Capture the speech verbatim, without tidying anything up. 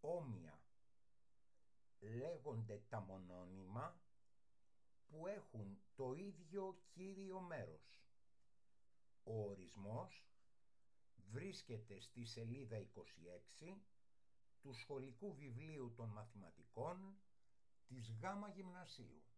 όμοια λέγονται τα μονώνυμα που έχουν το ίδιο κύριο μέρος. Ο ορισμός βρίσκεται στη σελίδα είκοσι έξι του σχολικού βιβλίου των μαθηματικών της Γάμα Γυμνασίου.